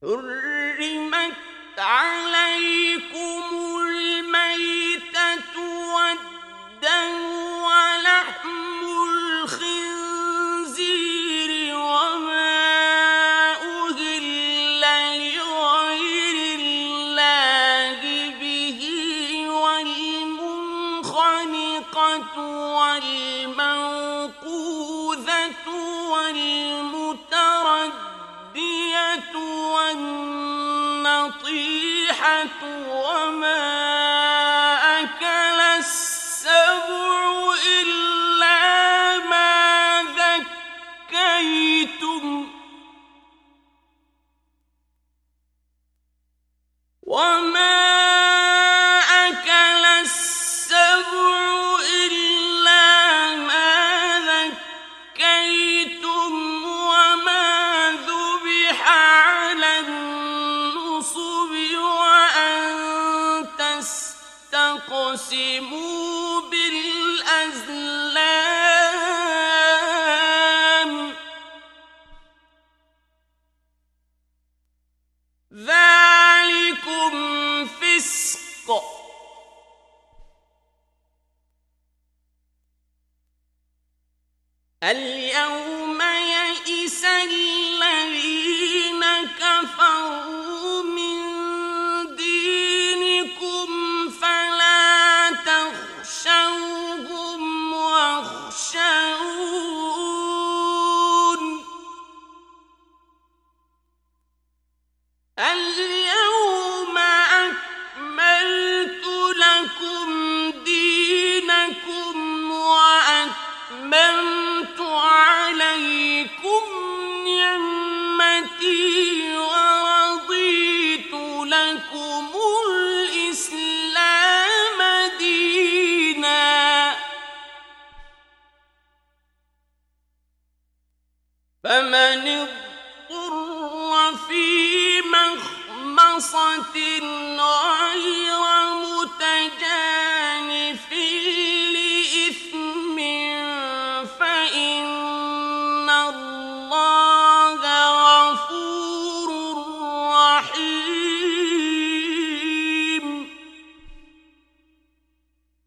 حرمت عليكم الميتة والدم ولحم الخنزير وما أهل لغير الله به والمنخنقة والموقوذة والمتردية والنطيحة وما أكل السبع إلا ما ذكيتم وما أكل السبع إلا ما ذكيتم وما ذبح على النصب وأن تستقسموا بالأزلام ذلكم فسق اليوم يئس الذين كفروا من دينكم فلا تخشوهم واخشون اليوم أكملت لكم دينكم وأتممت عليكم نعمتي ورضيت لكم الإسلام دينا فمن اضطر في مخمصة